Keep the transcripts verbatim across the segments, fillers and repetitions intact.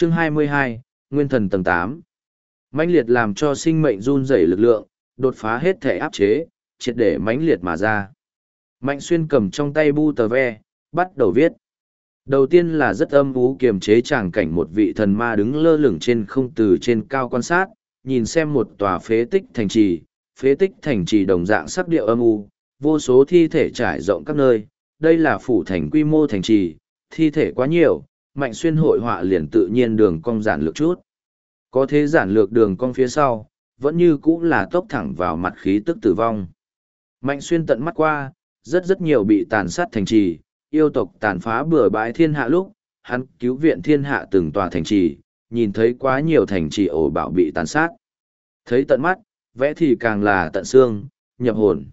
Chương hai mươi hai, Nguyên thần tầng tám. Mãnh liệt làm cho sinh mệnh run rẩy lực lượng, đột phá hết thể áp chế, triệt để mãnh liệt mà ra. Mạnh Xuyên cầm trong tay bu tờ ve, bắt đầu viết. Đầu tiên là rất âm u kiềm chế tràng cảnh một vị thần ma đứng lơ lửng trên không từ trên cao quan sát, nhìn xem một tòa phế tích thành trì, phế tích thành trì đồng dạng sắc điệu âm u, vô số thi thể trải rộng các nơi, đây là phủ thành quy mô thành trì, thi thể quá nhiều, Mạnh Xuyên hội họa liền tự nhiên đường cong giản lược chút. Có thế giản lược đường cong phía sau, vẫn như cũ là tốc thẳng vào mặt khí tức tử vong. Mạnh Xuyên tận mắt qua, rất rất nhiều bị tàn sát thành trì, yêu tộc tàn phá bừa bãi thiên hạ lúc, hắn cứu viện thiên hạ từng tòa thành trì, nhìn thấy quá nhiều thành trì ổ bạo bị tàn sát. Thấy tận mắt, vẽ thì càng là tận xương, nhập hồn.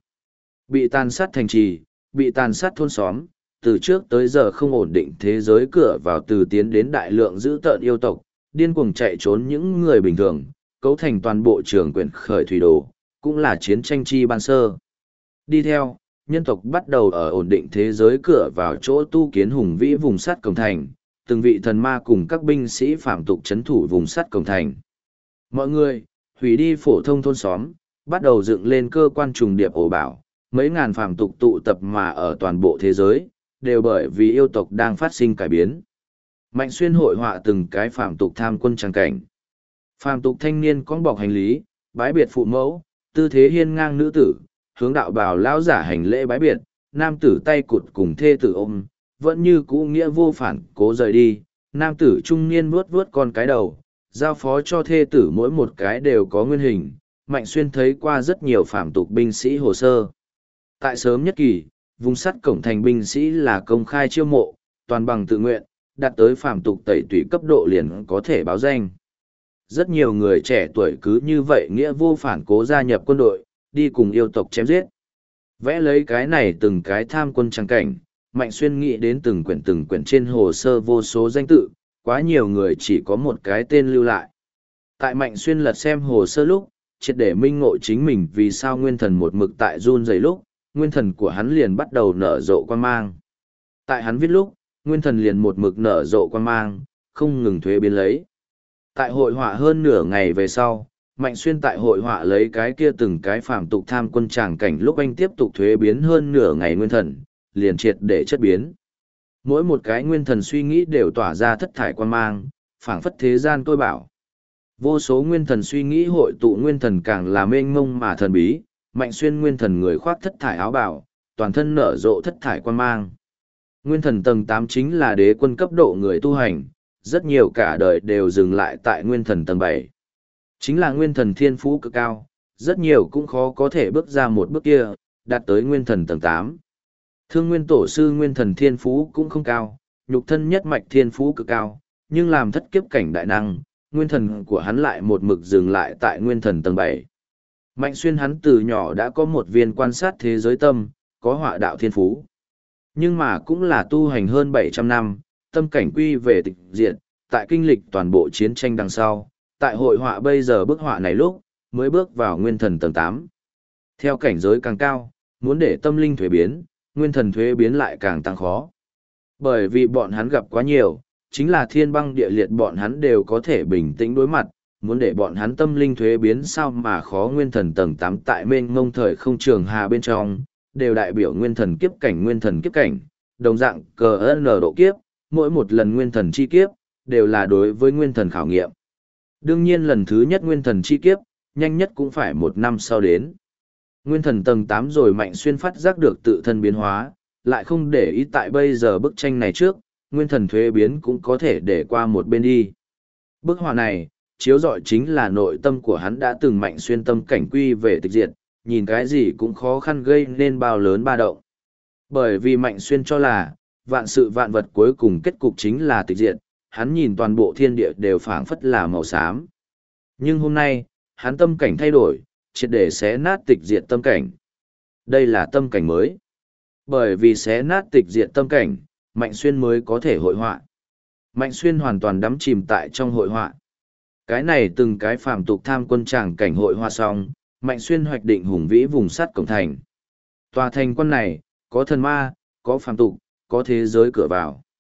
Bị tàn sát thành trì, bị tàn sát thôn xóm, từ trước tới giờ không ổn định thế giới cửa vào từ tiến đến đại lượng giữ tợn yêu tộc, điên cuồng chạy trốn những người bình thường, cấu thành toàn bộ trường quyển khởi thủy đồ, cũng là chiến tranh chi ban sơ. Đi theo, nhân tộc bắt đầu ở ổn định thế giới cửa vào chỗ tu kiến hùng vĩ vùng sắt cổng thành, từng vị thần ma cùng các binh sĩ phạm tục chấn thủ vùng sắt cổng thành. Mọi người, hủy đi phổ thông thôn xóm, bắt đầu dựng lên cơ quan trùng điệp ổ bảo, mấy ngàn phạm tục tụ tập mà ở toàn bộ thế giới, đều bởi vì yêu tộc đang phát sinh cải biến. Mạnh Xuyên hội họa từng cái phạm tục tham quân tràng cảnh. Phạm tục thanh niên con bọc hành lý, bái biệt phụ mẫu, tư thế hiên ngang nữ tử, hướng đạo bào lão giả hành lễ bái biệt, nam tử tay cụt cùng thê tử ôm, vẫn như cũ nghĩa vô phản cố rời đi, nam tử trung niên vuốt vuốt con cái đầu, giao phó cho thê tử mỗi một cái đều có nguyên hình, Mạnh Xuyên thấy qua rất nhiều phạm tục binh sĩ hồ sơ. Tại sớm nhất kỳ, vùng sắt cổng thành binh sĩ là công khai chiêu mộ, toàn bằng tự nguyện, đạt tới phạm tục tẩy tủy cấp độ liền có thể báo danh. Rất nhiều người trẻ tuổi cứ như vậy nghĩa vô phản cố gia nhập quân đội, đi cùng yêu tộc chém giết. Vẽ lấy cái này từng cái tham quân trang cảnh, Mạnh Xuyên nghĩ đến từng quyển từng quyển trên hồ sơ vô số danh tự, quá nhiều người chỉ có một cái tên lưu lại. Tại Mạnh Xuyên lật xem hồ sơ lúc, triệt để minh ngộ chính mình vì sao nguyên thần một mực tại run rẩy lúc, nguyên thần của hắn liền bắt đầu nở rộ quang mang. Tại hắn viết lúc, nguyên thần liền một mực nở rộ quang mang, không ngừng thuế biến lấy. Tại hội họa hơn nửa ngày về sau, Mạnh Xuyên tại hội họa lấy cái kia từng cái phàm tục tham quân tràng cảnh lúc anh tiếp tục thuế biến hơn nửa ngày nguyên thần, liền triệt để chất biến. Mỗi một cái nguyên thần suy nghĩ đều tỏa ra thất thải quang mang, phảng phất thế gian tôi bảo. Vô số nguyên thần suy nghĩ hội tụ nguyên thần càng là mênh mông mà thần bí, Mạnh Xuyên nguyên thần người khoác thất thải áo bào, toàn thân nở rộ thất thải quang mang. Nguyên thần tầng tám chính là đế quân cấp độ người tu hành, rất nhiều cả đời đều dừng lại tại nguyên thần tầng bảy. Chính là nguyên thần thiên phú cực cao, rất nhiều cũng khó có thể bước ra một bước kia, đạt tới nguyên thần tầng tám. Thương nguyên tổ sư nguyên thần thiên phú cũng không cao, nhục thân nhất mạch thiên phú cực cao, nhưng làm thất kiếp cảnh đại năng, nguyên thần của hắn lại một mực dừng lại tại nguyên thần tầng bảy. Mạnh Xuyên hắn từ nhỏ đã có một viên quan sát thế giới tâm, có họa đạo thiên phú. Nhưng mà cũng là tu hành hơn bảy trăm năm, tâm cảnh quy về tịch diệt, tại kinh lịch toàn bộ chiến tranh đằng sau, tại hội họa bây giờ bức họa này lúc, mới bước vào nguyên thần tầng tám. Theo cảnh giới càng cao, muốn để tâm linh thuế biến, nguyên thần thuế biến lại càng tăng khó. Bởi vì bọn hắn gặp quá nhiều, chính là thiên băng địa liệt bọn hắn đều có thể bình tĩnh đối mặt, muốn để bọn hắn tâm linh thuế biến sao mà khó. Nguyên thần tầng tám tại mênh ngông thời không trường hà bên trong, đều đại biểu nguyên thần kiếp cảnh nguyên thần kiếp cảnh, đồng dạng cờ n độ kiếp, mỗi một lần nguyên thần chi kiếp, đều là đối với nguyên thần khảo nghiệm. Đương nhiên lần thứ nhất nguyên thần chi kiếp, nhanh nhất cũng phải một năm sau đến. Nguyên thần tầng tám rồi Mạnh Xuyên phát giác được tự thân biến hóa, lại không để ý tại bây giờ bức tranh này trước, nguyên thần thuế biến cũng có thể để qua một bên đi. Bức họa này, chiếu rọi chính là nội tâm của hắn đã từng Mạnh Xuyên tâm cảnh quy về tịch diệt, nhìn cái gì cũng khó khăn gây nên bao lớn ba động. Bởi vì Mạnh Xuyên cho là, vạn sự vạn vật cuối cùng kết cục chính là tịch diệt, hắn nhìn toàn bộ thiên địa đều phảng phất là màu xám. Nhưng hôm nay, hắn tâm cảnh thay đổi, triệt để xé nát tịch diệt tâm cảnh. Đây là tâm cảnh mới. Bởi vì xé nát tịch diệt tâm cảnh, Mạnh Xuyên mới có thể hội họa. Mạnh Xuyên hoàn toàn đắm chìm tại trong hội họa. Cái này từng cái phàm tục tham quân tràng cảnh hội họa xong, Mạnh Xuyên hoạch định hùng vĩ vùng sắt cổng thành. Tòa thành quân này, có thần ma, có phàm tục, có thế giới cửa vào.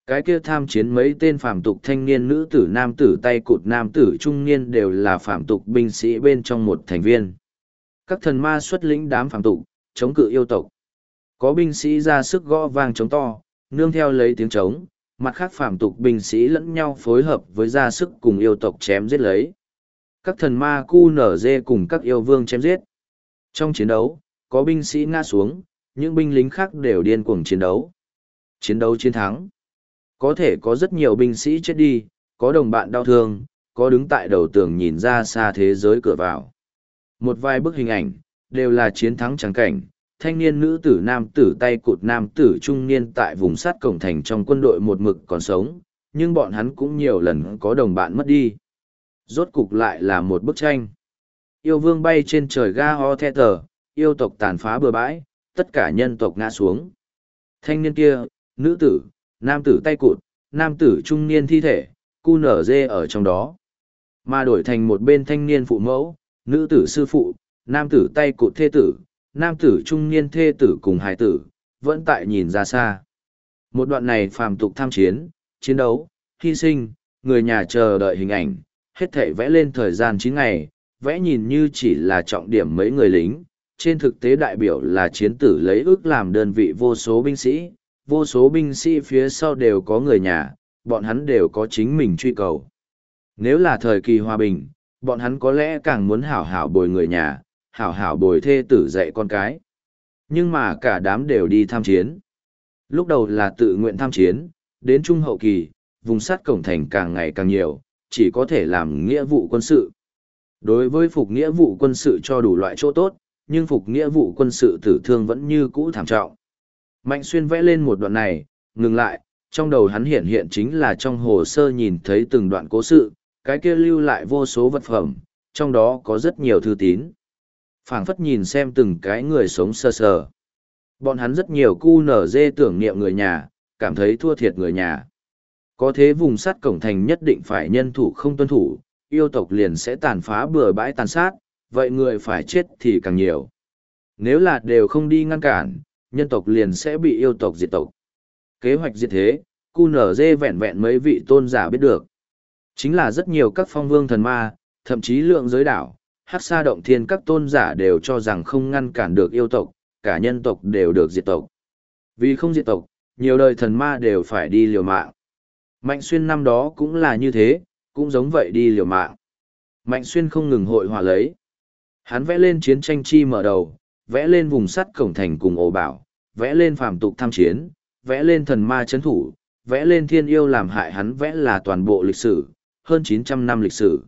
Cái kia tham chiến mấy tên phàm tục thanh niên nữ tử nam tử tay cụt nam tử trung niên đều là phàm tục binh sĩ bên trong một thành viên. Các thần ma xuất lĩnh đám phàm tục, chống cự yêu tộc. Có binh sĩ ra sức gõ vang trống to, nương theo lấy tiếng trống, mặt khác phàm tục binh sĩ lẫn nhau phối hợp với ra sức cùng yêu tộc chém giết lấy. Các thần ma cu nở dê cùng các yêu vương chém giết. Trong chiến đấu, có binh sĩ ngã xuống, những binh lính khác đều điên cuồng chiến đấu. Chiến đấu chiến thắng. Có thể có rất nhiều binh sĩ chết đi, có đồng bạn đau thương, có đứng tại đầu tường nhìn ra xa thế giới cửa vào. Một vài bức hình ảnh, đều là chiến thắng trắng cảnh, thanh niên nữ tử nam tử tay cụt nam tử trung niên tại vùng sát cổng thành trong quân đội một mực còn sống, nhưng bọn hắn cũng nhiều lần có đồng bạn mất đi. Rốt cục lại là một bức tranh. Yêu vương bay trên trời ga ho the tờ, yêu tộc tàn phá bừa bãi, tất cả nhân tộc ngã xuống. Thanh niên kia, nữ tử, nam tử tay cụt, nam tử trung niên thi thể, cu nở dê ở trong đó. Mà đổi thành một bên thanh niên phụ mẫu, nữ tử sư phụ, nam tử tay cụt thê tử, nam tử trung niên thê tử cùng hài tử, vẫn tại nhìn ra xa. Một đoạn này phàm tục tham chiến, chiến đấu, hy sinh, người nhà chờ đợi hình ảnh, hết thảy vẽ lên thời gian chín ngày, vẽ nhìn như chỉ là trọng điểm mấy người lính, trên thực tế đại biểu là chiến tử lấy ước làm đơn vị vô số binh sĩ, vô số binh sĩ phía sau đều có người nhà, bọn hắn đều có chính mình truy cầu. Nếu là thời kỳ hòa bình, bọn hắn có lẽ càng muốn hảo hảo bồi người nhà, hảo hảo bồi thê tử dạy con cái. Nhưng mà cả đám đều đi tham chiến. Lúc đầu là tự nguyện tham chiến, đến trung hậu kỳ, vùng sắt cổng thành càng ngày càng nhiều, chỉ có thể làm nghĩa vụ quân sự. Đối với phục nghĩa vụ quân sự cho đủ loại chỗ tốt, nhưng phục nghĩa vụ quân sự tử thương vẫn như cũ thảm trọng. Mạnh Xuyên vẽ lên một đoạn này, ngừng lại, trong đầu hắn hiện hiện chính là trong hồ sơ nhìn thấy từng đoạn cố sự, cái kia lưu lại vô số vật phẩm, trong đó có rất nhiều thư tín. Phảng phất nhìn xem từng cái người sống sờ sờ. Bọn hắn rất nhiều cu nở dê tưởng niệm người nhà, cảm thấy thua thiệt người nhà. Có thế vùng sắt cổng thành nhất định phải nhân thủ không tuân thủ, yêu tộc liền sẽ tàn phá bừa bãi tàn sát, vậy người phải chết thì càng nhiều. Nếu là đều không đi ngăn cản, nhân tộc liền sẽ bị yêu tộc diệt tộc. Kế hoạch diệt thế, cu nở dê vẹn vẹn mấy vị tôn giả biết được. Chính là rất nhiều các phong vương thần ma, thậm chí lượng giới đảo, hắc sa động thiên các tôn giả đều cho rằng không ngăn cản được yêu tộc, cả nhân tộc đều được diệt tộc. Vì không diệt tộc, nhiều đời thần ma đều phải đi liều mạng. Mạnh Xuyên năm đó cũng là như thế, cũng giống vậy đi liều mạng. Mạnh Xuyên không ngừng hội họa lấy. Hắn vẽ lên chiến tranh chi mở đầu, vẽ lên vùng sắt cổng thành cùng ổ bảo, vẽ lên phàm tục tham chiến, vẽ lên thần ma chấn thủ, vẽ lên thiên yêu làm hại hắn, vẽ là toàn bộ lịch sử, hơn chín trăm năm lịch sử.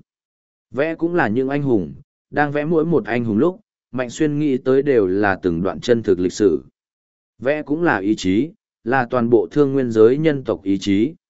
Vẽ cũng là những anh hùng, đang vẽ mỗi một anh hùng lúc, Mạnh Xuyên nghĩ tới đều là từng đoạn chân thực lịch sử. Vẽ cũng là ý chí, là toàn bộ thương nguyên giới nhân tộc ý chí.